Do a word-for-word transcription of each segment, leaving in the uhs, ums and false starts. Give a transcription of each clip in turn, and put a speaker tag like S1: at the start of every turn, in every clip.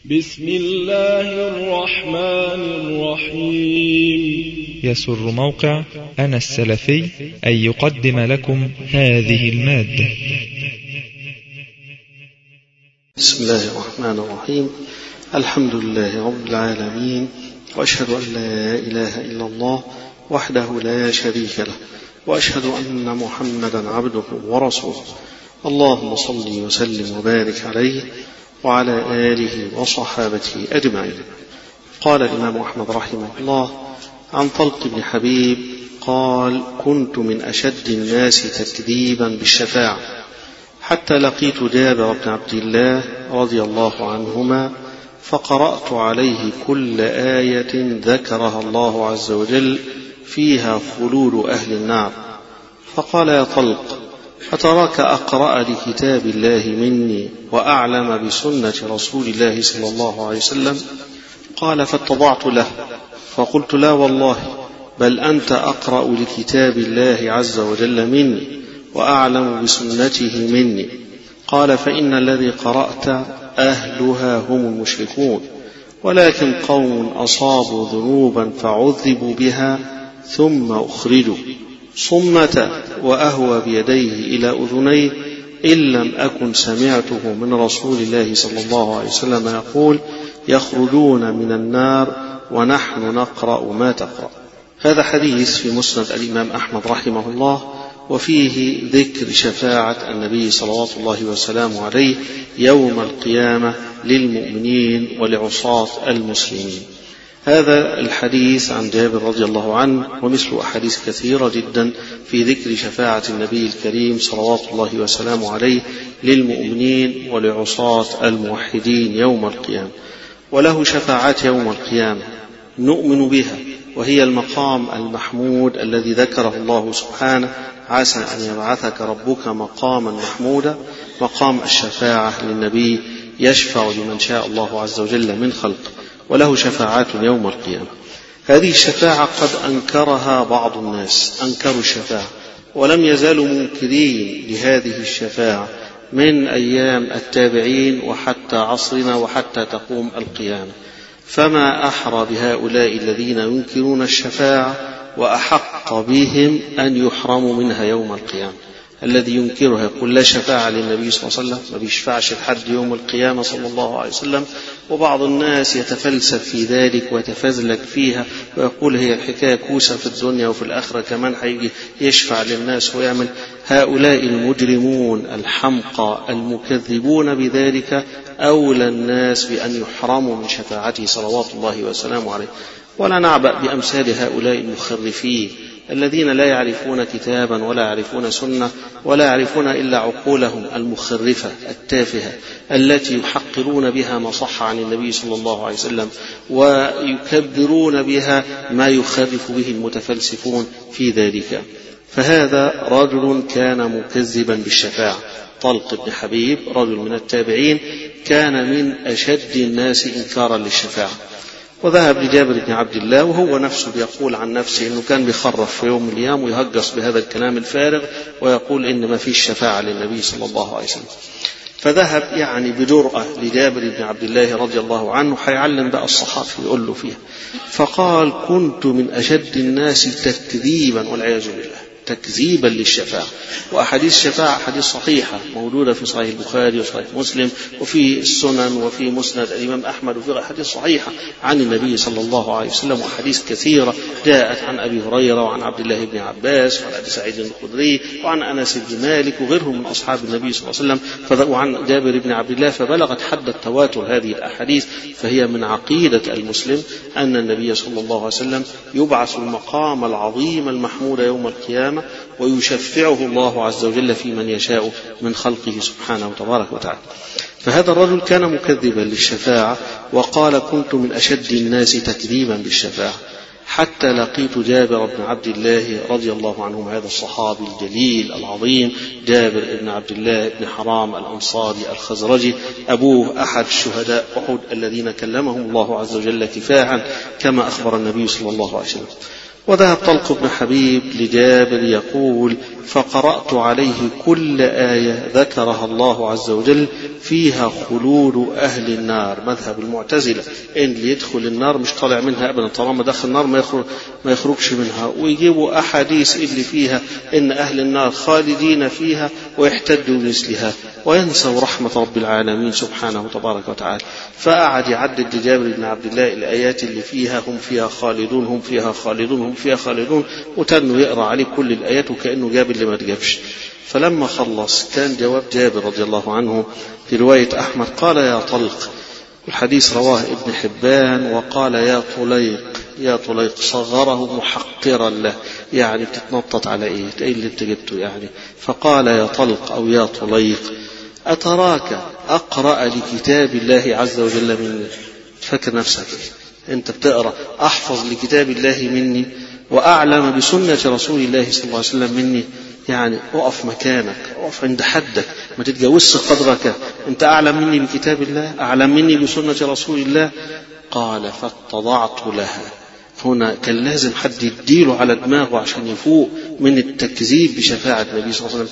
S1: بسم الله الرحمن الرحيم.
S2: يسر موقع أنا السلفي أن يقدم لكم هذه المادة.
S3: بسم الله الرحمن الرحيم. الحمد لله رب العالمين، وأشهد أن لا إله إلا الله وحده لا شريك له، وأشهد أن محمدا عبده ورسوله. اللهم صل وسلم وبارك عليه وعلى آله وصحابته أجمعين. قال الإمام أحمد رحمه الله عن طلق بن حبيب قال: كنت من أشد الناس تكذيبا بالشفاعة حتى لقيت جابر بن عبد الله رضي الله عنهما فقرأت عليه كل آية ذكرها الله عز وجل فيها خلود أهل النار، فقال: يا طلق، أتراك أقرأ لكتاب الله مني وأعلم بسنة رسول الله صلى الله عليه وسلم؟ قال: فاتضعت له فقلت: لا والله، بل أنت أقرأ لكتاب الله عز وجل مني وأعلم بسنته مني. قال: فإن الذي قرأت أهلها هم المشركون، ولكن قوم أصابوا ذنوبا فعذبوا بها ثم أخرجوا صمة وأهوى بيديه إلى أذنيه إن لم أكن سمعته من رسول الله صلى الله عليه وسلم يقول: يخرجون من النار ونحن نقرأ ما تقرأ. هذا حديث في مسند الإمام أحمد رحمه الله، وفيه ذكر شفاعة النبي صلوات الله وسلامه عليه يوم القيامة للمؤمنين ولعصاة المسلمين. هذا الحديث عن جابر رضي الله عنه ومثل أحاديث كثيرة جدا في ذكر شفاعة النبي الكريم صلوات الله وسلامه عليه للمؤمنين ولعصاة الموحدين يوم القيامة. وله شفاعات يوم القيامة نؤمن بها، وهي المقام المحمود الذي ذكره الله سبحانه: عسى أن يبعثك ربك مقاما محمودا، مقام الشفاعة للنبي يشفع لمن شاء الله عز وجل من خلقه، وله شفاعات يوم القيامة. هذه الشفاعة قد أنكرها بعض الناس، أنكروا الشفاعة ولم يزالوا منكرين لهذه الشفاعة من أيام التابعين وحتى عصرنا وحتى تقوم القيامة. فما أحرى بهؤلاء الذين ينكرون الشفاعة وأحق بهم أن يحرموا منها يوم القيامة. الذي ينكرها يقول: لا شفاعة للنبي صلى الله عليه وسلم، ما بيشفعش لحد يوم القيامة صلى الله عليه وسلم. وبعض الناس يتفلسف في ذلك ويتفزلك فيها ويقول: هي الحكاية كوسة في الدنيا وفي الآخرة كمان هيجي يشفع للناس ويعمل. هؤلاء المجرمون الحمقى المكذبون بذلك أولى الناس بأن يحرموا من شفاعته صلوات الله وسلامه عليه. ولا نعبأ بأمثال هؤلاء المخرفين الذين لا يعرفون كتابا ولا يعرفون سنة ولا يعرفون إلا عقولهم المخرفة التافهة التي يحقرون بها ما صح عن النبي صلى الله عليه وسلم، ويكبرون بها ما يخرف به المتفلسفون في ذلك. فهذا رجل كان مكذبا بالشفاعة. طلق بن حبيب رجل من التابعين كان من أشد الناس إنكارا للشفاعة، وذهب لجابر بن عبد الله وهو نفسه يقول عن نفسه أنه كان بيخرف في يوم من الأيام ويهجص بهذا الكلام الفارغ ويقول إن ما فيش شفاعة للنبي صلى الله عليه وسلم. فذهب يعني بجرأة لجابر بن عبد الله رضي الله عنه، حيعلم بقى الصحابة يقول له فيها، فقال: كنت من أشد الناس تكذيبا والعياذ بالله، تكذيبا للشفاعة. وأحاديث الشفاعة أحاديث صحيحة موجودة في صحيح البخاري وصحيح مسلم وفي السنن وفي مسند الإمام أحمد، وفي أحاديث صحيحة عن النبي صلى الله عليه وسلم، وأحاديث كثيرة جاءت عن أبي هريرة وعن عبد الله بن عباس وعن أبي سعيد الخدري وعن أنس بن مالك وغيرهم من أصحاب النبي صلى الله عليه وسلم، وعن جابر بن عبد الله، فبلغت حد التواتر هذه الأحاديث. فهي من عقيدة المسلم أن النبي صلى الله عليه وسلم يبعث المقام العظيم المحمود يوم القيامة ويشفعه الله عز وجل في من يشاء من خلقه سبحانه وتبارك وتعالى. فهذا الرجل كان مكذبا للشفاعة وقال: كنت من أشد الناس تكذيبا بالشفاعة حتى لقيت جابر بن عبد الله رضي الله عنهم. هذا الصحابي الجليل العظيم جابر بن عبد الله بن حرام الأنصاري الخزرجي، أبوه أحد شهداء أحد الذين كلمهم الله عز وجل كفاحا كما أخبر النبي صلى الله عليه وسلم. وذهب طلق بن حبيب لجابر يقول: فقرأت عليه كل آية ذكرها الله عز وجل فيها خلود أهل النار. مذهب المعتزلة إن اللي يدخل النار مش طالع منها أبدا، طالما دخل النار ما يخرج ما يخرجش منها، ويجيبوا أحاديث اللي فيها إن أهل النار خالدين فيها ويحتدوا بمثلها وينسوا رحمة رب العالمين سبحانه وتبارك وتعالى. فقعد يعدد لجابر بن عبد الله الآيات اللي فيها هم فيها خالدون هم فيها خالدون هم فيها خالدون، وتنه يقرأ عليه كل الآيات وكأنه جاب اللي ما تجابش. فلما خلص كان جواب جابر رضي الله عنه في رواية أحمد قال يا طلق، الحديث رواه ابن حبان، وقال يا طليق يا طليق، صغره محقرا له، يعني بتتنطط على ايه ايه اللي انت جبته يعني. فقال يا طلق او يا طليق اتراك اقرأ لكتاب الله عز وجل مني؟ فكر نفسك انت بتقرأ احفظ لكتاب الله مني واعلم بسنة رسول الله صلى الله عليه وسلم مني؟ يعني اقف مكانك، اقف عند حدك، ما تتجاوزش قدرك. انت اعلم مني بكتاب الله، اعلم مني بسنة رسول الله. قال فاتضعت لها. هنا كان لازم حد يديله على دماغه عشان يفوق من التكذيب بشفاعة النبي صلى الله عليه وسلم.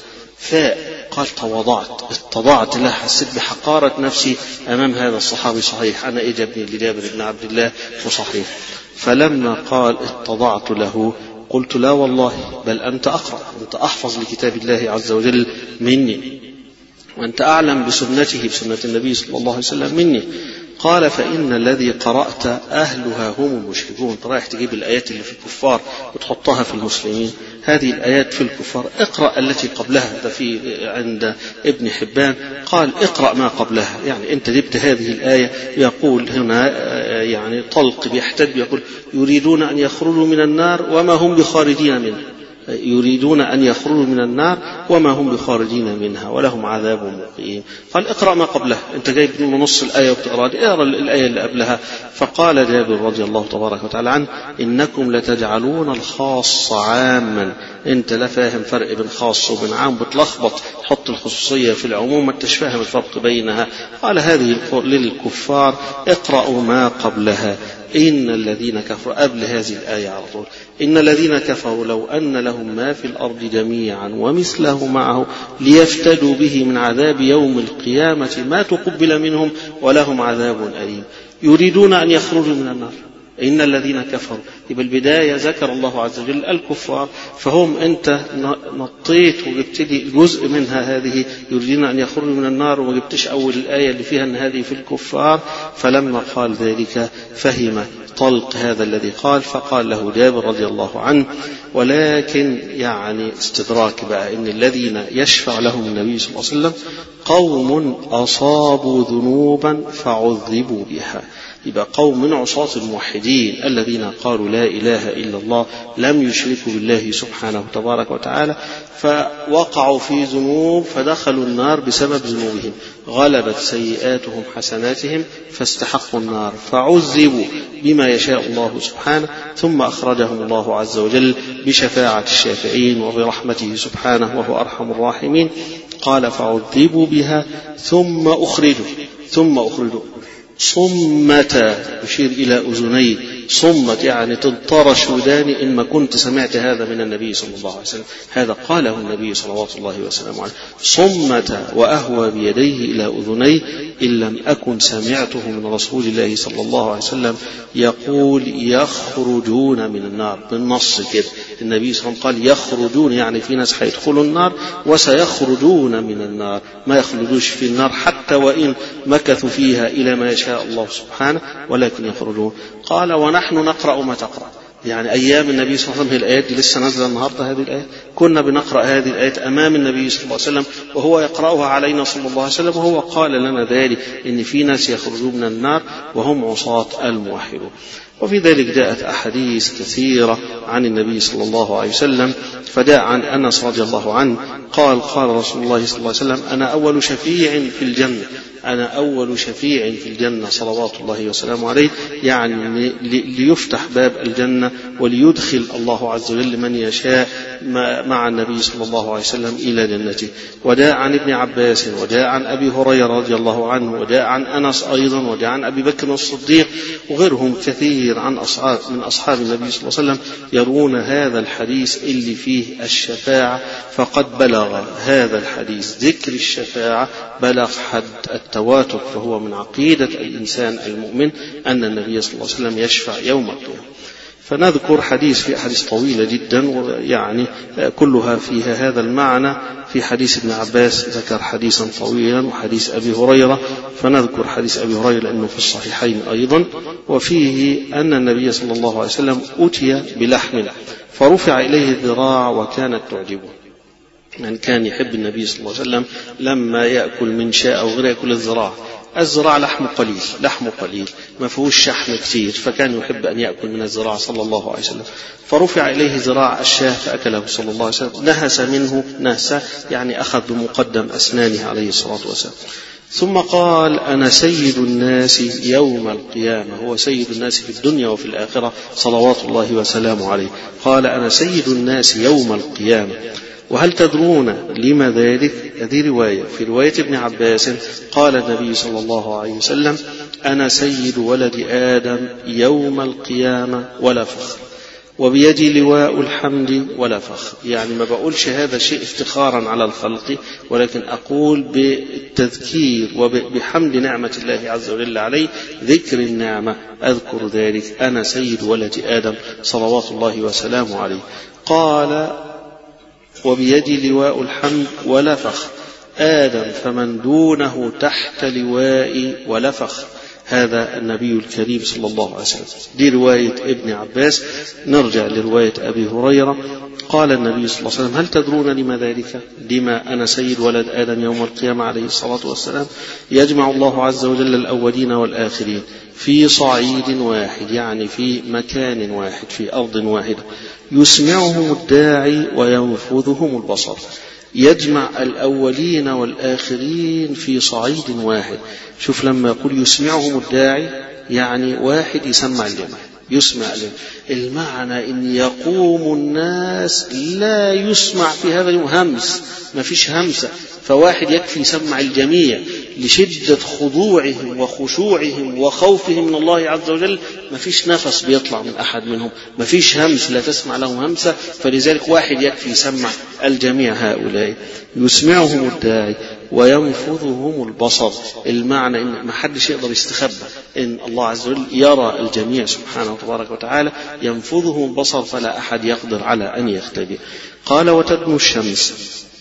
S3: فاء قال تواضعت، اتضعت لها، حسيت بحقارة نفسي أمام هذا الصحابي. صحيح أنا إيه جابني لجابر بن عبد الله وصحيح. فلما قال اتضعت له قلت لا والله بل أنت أقرأ، أنت أحفظ لكتاب الله عز وجل مني، وأنت أعلم بسنته بسنة النبي صلى الله عليه وسلم مني. قال فإن الذي قرأت أهلها هم المشركون. رايح تجيب الآيات اللي في الكفار وتحطها في المسلمين، هذه الآيات في الكفار، اقرأ التي قبلها. ده في عند ابن حبان قال اقرأ ما قبلها، يعني أنت جبت هذه الآية. يقول هنا يعني طلق بيحتد يقول يريدون أن يخرجوا من النار وما هم بخارجين منها، يريدون أن يخرجوا من النار وما هم بخارجين منها ولهم عذاب مقيم. قال اقرأ ما قبلها، انت جايب من نص الآية وبتقرأ دي، اقرأ الآية اللي قبلها. فقال جابر رضي الله تبارك وتعالى عنه إنكم لتجعلون الخاص عاما. انت لا فاهم فرق بين خاص وبين عام، بتلخبط، حط الخصوصية في العموم ما انتش فاهم الفرق بينها. قال هذه للكفار اقرأوا ما قبلها إن الذين كفروا، قبل هذه الآية على طول، إن الذين كفروا لو أن لهم ما في الأرض جميعا ومثله معه ليفتدوا به من عذاب يوم القيامة ما تقبل منهم ولهم عذاب أليم. يريدون أن يخرجوا من النار، إن الذين كفروا. يبقى البداية ذكر الله عز وجل الكفار، فهم أنت نطيت وجبت لي جزء منها هذه يريدون أن يخرجوا من النار، وما جبتش أول الآية اللي فيها أن هذه في الكفار. فلما قال ذلك فهم طلق هذا الذي قال، فقال له جابر رضي الله عنه ولكن يعني استدراك بقى إن الذين يشفع لهم النبي صلى الله عليه وسلم قوم أصابوا ذنوبا فعذبوا بها. يبقى قوم من عصاة الموحدين الذين قالوا لا إله إلا الله، لم يشركوا بالله سبحانه وتبارك وتعالى، فوقعوا في ذنوب فدخلوا النار بسبب ذنوبهم، غلبت سيئاتهم حسناتهم فاستحقوا النار، فعذبوا بما يشاء الله سبحانه، ثم أخرجهم الله عز وجل بشفاعة الشافعين وبرحمته سبحانه وهو أرحم الراحمين. قال فعذبوا بها ثم أخرجوا ثم أخرجوا صمة، يشير إلى أذنيه، صمت يعني تنطرش وداني إن ما كنت سمعت هذا من النبي صلى الله عليه وسلم. هذا قاله النبي صلوات الله وسلامه عليه، صمة وأهوى بيديه إلى أذنيه إن لم أكن سمعته من رسول الله صلى الله عليه وسلم يقول يخرجون من النار. بالنص كده النبي صلى الله عليه وسلم قال يخرجون، يعني في ناس هيدخلوا النار وسيخرجون من النار، ما يخلدوش في النار حتى وإن مكثوا فيها إلى ما يشاء الله سبحانه، ولكن يخرجون. قال ونحن نقرأ ما تقرأ، يعني أيام النبي صلى الله عليه وسلم الآيات دي لسه نازلة النهاردة، هذه الآيات كنا بنقرأ هذه الآيات أمام النبي صلى الله عليه وسلم وهو يقرأها علينا صلى الله عليه وسلم، وهو قال لنا ذلك إن في ناس يخرجون من النار وهم عصاة الموحدون. وفي ذلك جاءت أحاديث كثيرة عن النبي صلى الله عليه وسلم. فجاء عن أنس رضي الله عنه قال قال رسول الله صلى الله عليه وسلم أنا أول شفيع في الجنة، أنا أول شفيع في الجنة صلوات الله وسلامه عليه، يعني ليفتح باب الجنة وليدخل الله عز وجل من يشاء مع النبي صلى الله عليه وسلم إلى جنته. وجاء عن ابن عباس وجاء عن أبي هريرة رضي الله عنه وجاء عن أنس أيضا وجاء عن أبي بكر الصديق وغيرهم كثير عن أصحاب من أصحاب النبي صلى الله عليه وسلم يرون هذا الحديث اللي فيه الشفاعة، فقد بلغ هذا الحديث ذكر الشفاعة بلغ حد التواتر، فهو من عقيدة الإنسان المؤمن أن النبي صلى الله عليه وسلم يشفع يوم القيامة. فنذكر حديث في أحاديث طويلة جدا ويعني كلها فيها هذا المعنى. في حديث ابن عباس ذكر حديثا طويلا وحديث أبي هريرة، فنذكر حديث أبي هريرة لأنه في الصحيحين أيضا، وفيه أن النبي صلى الله عليه وسلم أتي بلحم فرفع إليه الذراع وكانت تعجبه. من كان يحب النبي صلى الله عليه وسلم لما يأكل من شاء أو غير يأكل الذراع، الذراع لحم قليل لحم قليل ما فيهوش شحم كثير، فكان يحب أن يأكل من الذراع صلى الله عليه وسلم. فرفع إليه ذراع الشاه فأكله صلى الله عليه وسلم، نهس منه نهسة يعني أخذ بمقدم أسنانه عليه الصلاة والسلام. ثم قال أنا سيد الناس يوم القيامة، هو سيد الناس في الدنيا وفي الآخرة صلوات الله وسلامه عليه. قال أنا سيد الناس يوم القيامة، وهل تدرون لما ذلك؟ هذه رواية. في رواية ابن عباس قال النبي صلى الله عليه وسلم أنا سيد ولد آدم يوم القيامة ولا فخر، وبيدي لواء الحمد ولا فخر. يعني ما بقولش هذا شيء افتخارا على الخلق، ولكن أقول بالتذكير وبحمد نعمة الله عز وجل عليه، ذكر النعمة أذكر ذلك، أنا سيد ولد آدم صلوات الله وسلامه عليه. قال وبيدي لواء الحمد ولا فخر، آدم فمن دونه تحت لوائي ولا فخر. هذا النبي الكريم صلى الله عليه وسلم. دي رواية ابن عباس. نرجع لرواية أبي هريرة. قال النبي صلى الله عليه وسلم هل تدرون لما ذلك؟ لما أنا سيد ولد آدم يوم القيامة عليه الصلاة والسلام. يجمع الله عز وجل الأولين والآخرين في صعيد واحد، يعني في مكان واحد في أرض واحدة، يسمعهم الداعي وينفذهم البصر. يجمع الأولين والآخرين في صعيد واحد. شوف لما يقول يسمعهم الداعي يعني واحد يسمع الجمع، يسمع الجمع. المعنى إن يقوم الناس لا يسمع في هذا اليوم همس، ما فيش همسة، فواحد يكفي يسمع الجميع لشدة خضوعهم وخشوعهم وخوفهم من الله عز وجل. ما فيش نفس بيطلع من أحد منهم، ما فيش همس، لا تسمع لهم همسة، فلذلك واحد يكفي يسمع الجميع. هؤلاء يسمعهم الداعي وينفذهم البصر. المعنى إن ما حدش يقدر يستخبى، إن الله عز وجل يرى الجميع سبحانه وتبارك وتعالى، ينفذهم البصر فلا أحد يقدر على أن يختبئ. قال وتدنو الشمس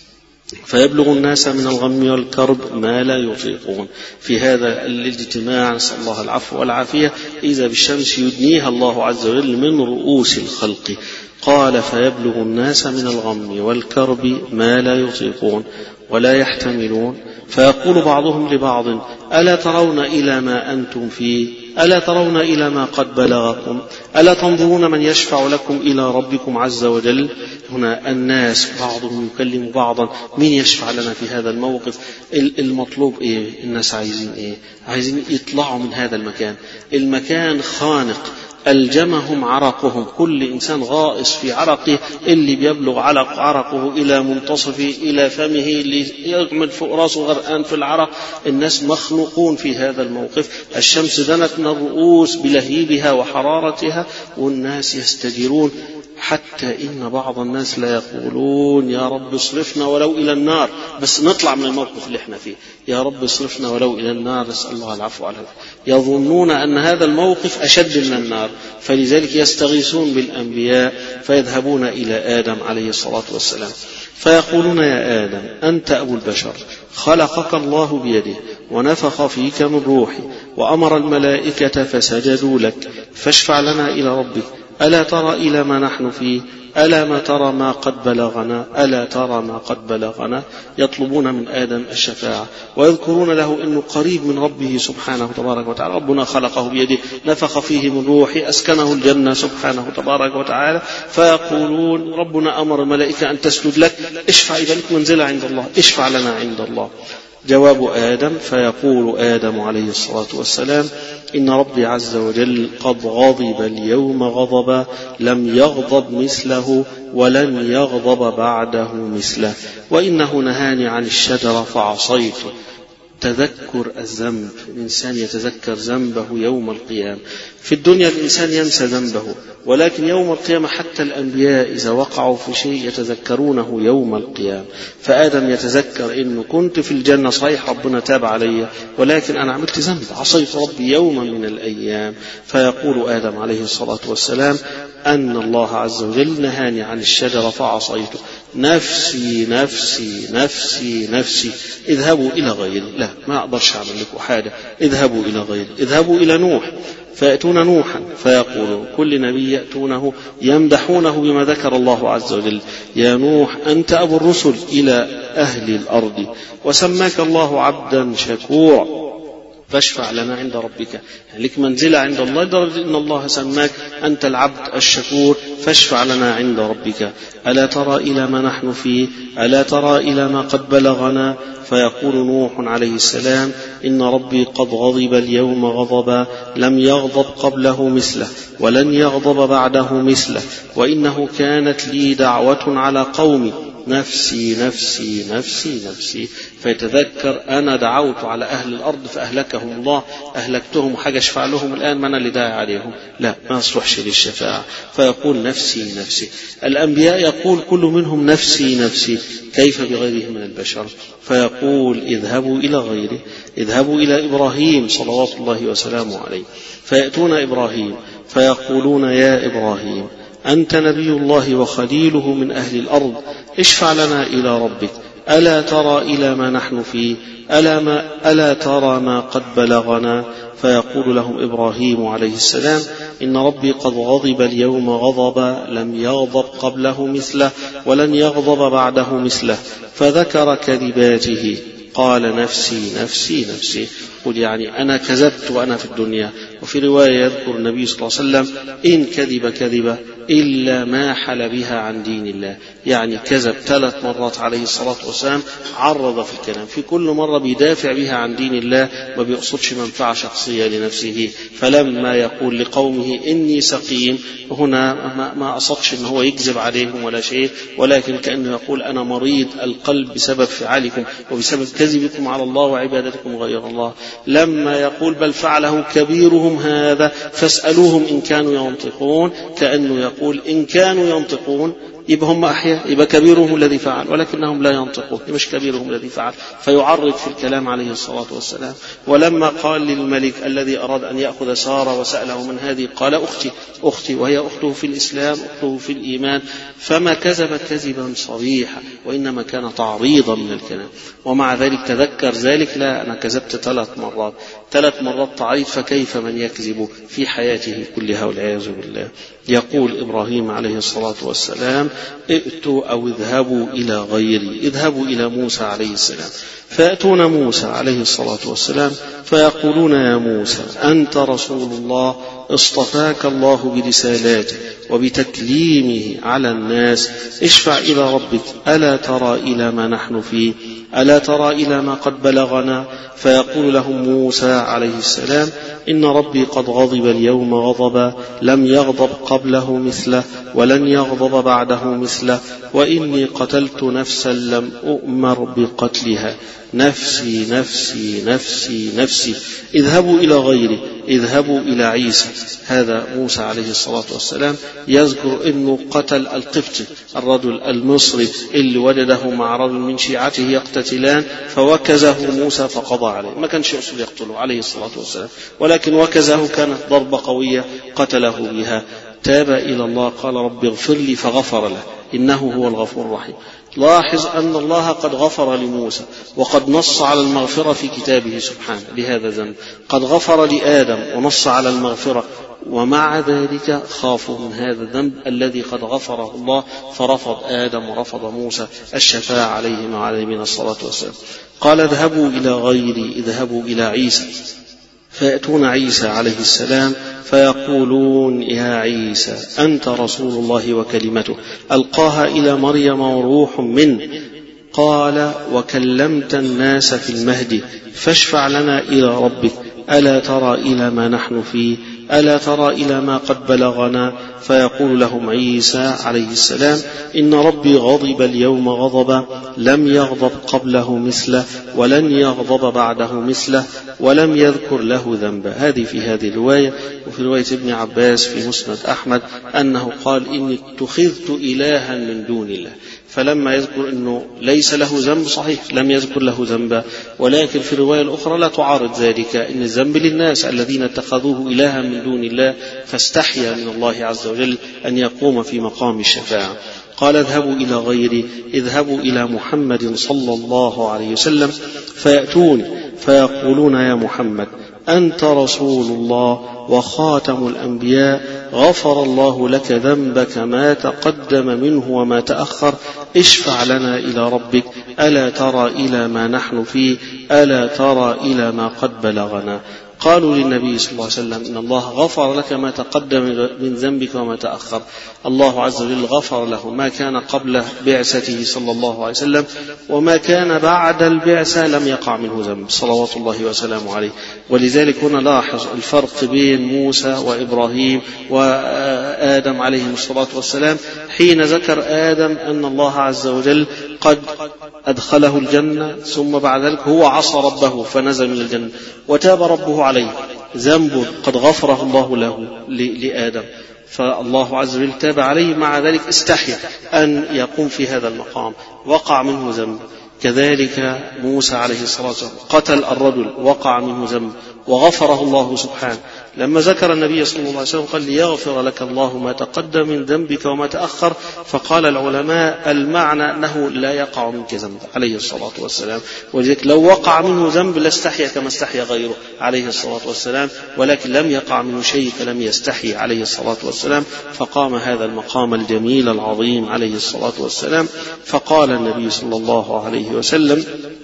S3: فيبلغ الناس من الغم والكرب ما لا يطيقون. في هذا الاجتماع نسأل الله العفو والعافية إذا بالشمس يدنيها الله عز وجل من رؤوس الخلق. قال فيبلغ الناس من الغم والكرب ما لا يطيقون ولا يحتملون، فيقول بعضهم لبعض ألا ترون إلى ما أنتم فيه؟ ألا ترون إلى ما قد بلغكم؟ ألا تنظرون من يشفع لكم إلى ربكم عز وجل؟ هنا الناس بعضهم يكلم بعضا، من يشفع لنا في هذا الموقف؟ المطلوب إيه؟ الناس عايزين إيه؟ عايزين يطلعوا من هذا المكان. المكان خانق، ألجمهم عرقهم، كل إنسان غائص في عرقه، اللي بيبلغ علق عرقه إلى منتصفه إلى فمه، اللي يغمد فوق راسه غرقان في العرق. الناس مخنوقون في هذا الموقف. الشمس دنت من الرؤوس بلهيبها وحرارتها، والناس يستجيرون، حتى إن بعض الناس لا يقولون يا رب اصرفنا ولو إلى النار، بس نطلع من الموقف اللي احنا فيه، يا رب اصرفنا ولو إلى النار، نسأل الله العفو والعافية. يظنون أن هذا الموقف أشد من النار، فلذلك يستغيثون بالأنبياء فيذهبون إلى آدم عليه الصلاة والسلام فيقولون يا آدم أنت أبو البشر، خلقك الله بيده ونفخ فيك من روحي وأمر الملائكة فسجدوا لك، فاشفع لنا إلى ربك، ألا ترى إلى ما نحن فيه؟ ألا ما ترى ما قد بلغنا؟ ألا ترى ما قد بلغنا؟ يطلبون من آدم الشفاعة ويذكرون له أنه قريب من ربه سبحانه تبارك وتعالى. ربنا خلقه بيده، نفخ فيه من روحه، أسكنه الجنة سبحانه تبارك وتعالى. فيقولون ربنا أمر الملائكة أن تسجد لك، اشفع إذا لك منزلة عند الله، اشفع لنا عند الله. جواب آدم: فيقول آدم عليه الصلاة والسلام: إن ربي عز وجل قد غضب اليوم غضبا لم يغضب مثله ولن يغضب بعده مثله، وإنه نهاني عن الشجرة فعصيته. تذكر الذنب، الإنسان يتذكر ذنبه يوم القيامة. في الدنيا الإنسان ينسى ذنبه، ولكن يوم القيامة حتى الأنبياء إذا وقعوا في شيء يتذكرونه يوم القيامة. فآدم يتذكر إنه كنت في الجنة صحيح، ربنا تاب علي، ولكن أنا عملت ذنب، عصيت ربي يوما من الأيام. فيقول آدم عليه الصلاة والسلام أن الله عز وجل نهاني عن الشجرة فعصيته. نفسي نفسي نفسي نفسي، اذهبوا إلى غيري، لا ما أقدرش أعمل لكم حاجة، اذهبوا إلى غيري. اذهبوا إلى نوح، فيأتون نوحا فيقولوا، كل نبي يأتونه يمدحونه بما ذكر الله عز وجل: يا نوح أنت أبو الرسل إلى أهل الأرض، وسماك الله عبدا شكورا، فاشفع لنا عند ربك. يعني لك منزلة عند الله لدرجة إن الله سماك أنت العبد الشكور، فاشفع لنا عند ربك. ألا ترى إلى ما نحن فيه؟ ألا ترى إلى ما قد بلغنا؟ فيقول نوح عليه السلام: إن ربي قد غضب اليوم غضبا لم يغضب قبله مثله ولن يغضب بعده مثله، وإنه كانت لي دعوة على قومي، نفسي نفسي نفسي نفسي. فيتذكر أنا دعوت على أهل الأرض فأهلكهم الله، أهلكتهم حاجة أشفع لهم الآن، ما أنا اللي داعي عليهم، لا ما أصلحش للشفاعة. فيقول نفسي نفسي. الأنبياء يقول كل منهم نفسي نفسي، كيف بغيرهم من البشر؟ فيقول اذهبوا إلى غيره، اذهبوا إلى إبراهيم صلوات الله وسلامه عليه. فيأتون إبراهيم فيقولون: يا إبراهيم أنت نبي الله وخليله من أهل الأرض، اشفع لنا إلى ربك، ألا ترى إلى ما نحن فيه؟ ألا, ما ألا ترى ما قد بلغنا؟ فيقول لهم إبراهيم عليه السلام: إن ربي قد غضب اليوم غضبا لم يغضب قبله مثله ولن يغضب بعده مثله. فذكر كذباته، قال نفسي نفسي نفسي. قل يعني أنا كذبت وأنا في الدنيا. وفي رواية يذكر النبي صلى الله عليه وسلم: إن كذب كذبة إلا ما حل بها عن دين الله. يعني كذب ثلاث مرات عليه الصلاة والسلام، عرض في الكلام، في كل مرة بيدافع بها عن دين الله، ما بيقصدش منفعة شخصية لنفسه. فلما يقول لقومه إني سقيم، هنا ما قصدش إن هو يكذب عليهم ولا شيء، ولكن كأنه يقول أنا مريض القلب بسبب فعالكم وبسبب كذبكم على الله وعبادتكم غير الله. لما يقول بل فعله كبيرهم هذا فاسألوهم إن كانوا ينطقون، كأنه يقول إن كانوا ينطقون يبقى هم أحياء، يبقى كبيرهم الذي فعل، ولكنهم لا ينطقون، مش كبيرهم الذي فعل. فيعرض في الكلام عليه الصلاة والسلام. ولما قال للملك الذي أراد أن يأخذ سارة وسأله من هذه، قال أختي أختي، وهي أخته في الإسلام، أخته في الإيمان. فما كذب كذبا صريحا، وإنما كان تعريضا من الكلام. ومع ذلك تذكر ذلك: لا أنا كذبت ثلاث مرات ثلاث مرات تعريض، فكيف من يكذب في حياته كلها والعياذ بالله. يقول إبراهيم عليه الصلاة والسلام: ائتوا أو اذهبوا إلى غيري، اذهبوا إلى موسى عليه السلام. فيأتون موسى عليه الصلاة والسلام فيقولون: يا موسى أنت رسول الله، اصطفاك الله برسالاته وبتكليمه على الناس، اشفع إلى ربك، ألا ترى إلى ما نحن فيه؟ ألا ترى إلى ما قد بلغنا؟ فيقول لهم موسى عليه السلام: إن ربي قد غضب اليوم غضبا لم يغضب قبله مثله ولن يغضب بعده مثله، وإني قتلت نفسا لم أؤمر بقتلها، نفسي نفسي نفسي نفسي. اذهبوا إلى غيري، اذهبوا إلى عيسى. هذا موسى عليه الصلاة والسلام يذكر أنه قتل القبطي، الرجل المصري اللي وجده مع رجل من شيعته يقتتلان، فوكزه موسى فقضى عليه. ما كانش يقصد يقتله عليه الصلاة والسلام، ولكن وكزه، كانت ضربة قوية قتله بها. تاب إلى الله، قال رب اغفر لي، فغفر له، إنه هو الغفور الرحيم. لاحظ أن الله قد غفر لموسى، وقد نص على المغفرة في كتابه سبحانه لهذا الذنب. قد غفر لآدم ونص على المغفرة، ومع ذلك خافوا من هذا الذنب الذي قد غفره الله، فرفض آدم ورفض موسى الشفاعة عليهم وعليه من الصلاة والسلام. قال اذهبوا إلى غيري، اذهبوا إلى عيسى. فيأتون عيسى عليه السلام فيقولون: يا عيسى أنت رسول الله وكلمته ألقاها إلى مريم وروح منه، قال وكلمت الناس في المهد فاشفع لنا إلى ربك ألا ترى إلى ما نحن فيه ألا ترى إلى ما قد بلغنا فيقول لهم عيسى عليه السلام إن ربي غضب اليوم غضبا لم يغضب قبله مثله ولن يغضب بعده مثله ولم يذكر له ذنبا. هذه في هذه الرواية. وفي رواية ابن عباس في مسند أحمد أنه قال إني اتخذت إلها من دون الله، فلما يذكر أنه ليس له ذنب صحيح لم يذكر له ذنبا، ولكن في الرواية الأخرى لا تعارض ذلك، إن الذنب للناس الذين اتخذوه إلها من دون الله فاستحيا من الله عز وجل أن يقوم في مقام الشفاعة. قال اذهبوا إلى غيري، اذهبوا إلى محمد صلى الله عليه وسلم فيأتون فيقولون يا محمد أنت رسول الله وخاتم الأنبياء غفر الله لك ذنبك ما تقدم منه وما تأخر اشفع لنا إلى ربك ألا ترى إلى ما نحن فيه ألا ترى إلى ما قد بلغنا. قالوا للنبي صلى الله عليه وسلم إن الله غفر لك ما تقدم من ذنبك وما تأخر. الله عز وجل غفر له ما كان قبل بعثته صلى الله عليه وسلم وما كان بعد البعثة لم يقع منه ذنب صلوات الله وسلامه عليه. ولذلك هنا لاحظ الفرق بين موسى وإبراهيم وآدم عليهم الصلاة والسلام. حين ذكر آدم أن الله عز وجل قد أدخله الجنة ثم بعد ذلك هو عصى ربه فنزل من الجنة وتاب ربه عليه، ذنب قد غفره الله له لآدم، فالله عز وجل تاب عليه، مع ذلك استحيا أن يقوم في هذا المقام، وقع منه ذنب. كذلك موسى عليه الصلاة والسلام قتل الرجل وقع منه ذنب وغفره الله سبحانه. لما ذكر النبي صلى الله عليه وسلم قال ليغفر لك الله ما تقدم من ذنبك وما تأخر، فقال العلماء المعنى أنه لا يقع منك ذنب عليه الصلاة والسلام، ولذلك لو وقع منه ذنب لاستحيا كما استحيا غيره عليه الصلاة والسلام، ولكن لم يقع منه شيء فلم يستحي عليه الصلاة والسلام، فقام هذا المقام الجميل العظيم عليه الصلاة والسلام. فقال النبي صلى الله عليه وسلم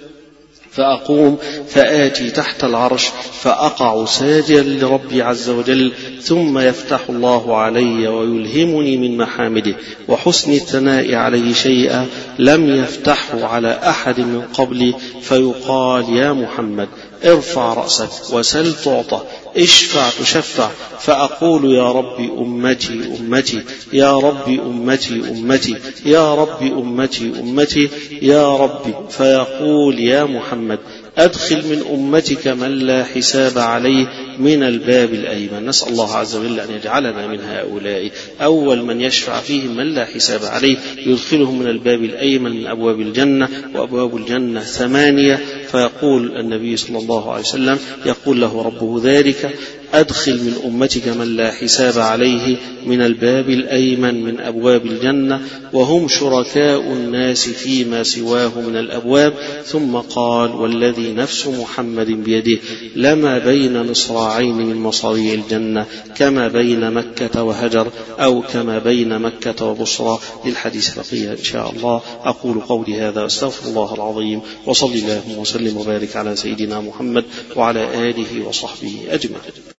S3: فأقوم فآتي تحت العرش فأقع ساجدا لربي عز وجل ثم يفتح الله علي ويلهمني من محامده وحسن الثناء عليه شيئا لم يفتحه على أحد من قبلي، فيقال يا محمد ارفع رأسك وسل تعطى اشفع تشفع، فأقول يا ربي أمتي أمتي يا ربي أمتي أمتي يا ربي أمتي أمتي يا ربي، فيقول يا محمد أدخل من أمتك من لا حساب عليه من الباب الأيمن. نسأل الله عز وجل أن يجعلنا من هؤلاء، أول من يشفع فيهم من لا حساب عليه يدخلهم من الباب الأيمن من أبواب الجنة، وأبواب الجنة ثمانية. فيقول النبي صلى الله عليه وسلم يقول له ربه ذلك أدخل من أمتك من لا حساب عليه من الباب الأيمن من أبواب الجنة، وهم شركاء الناس فيما سواه من الأبواب. ثم قال والذي نفس محمد بيده لما بين مصراعين من مصاريع الجنة كما بين مكة وهجر أو كما بين مكة وبصرى. للحديث بقية إن شاء الله. أقول قولي هذا واستغفر الله العظيم، وصلى الله وسلم وبارك على سيدنا محمد وعلى آله وصحبه أجمعين.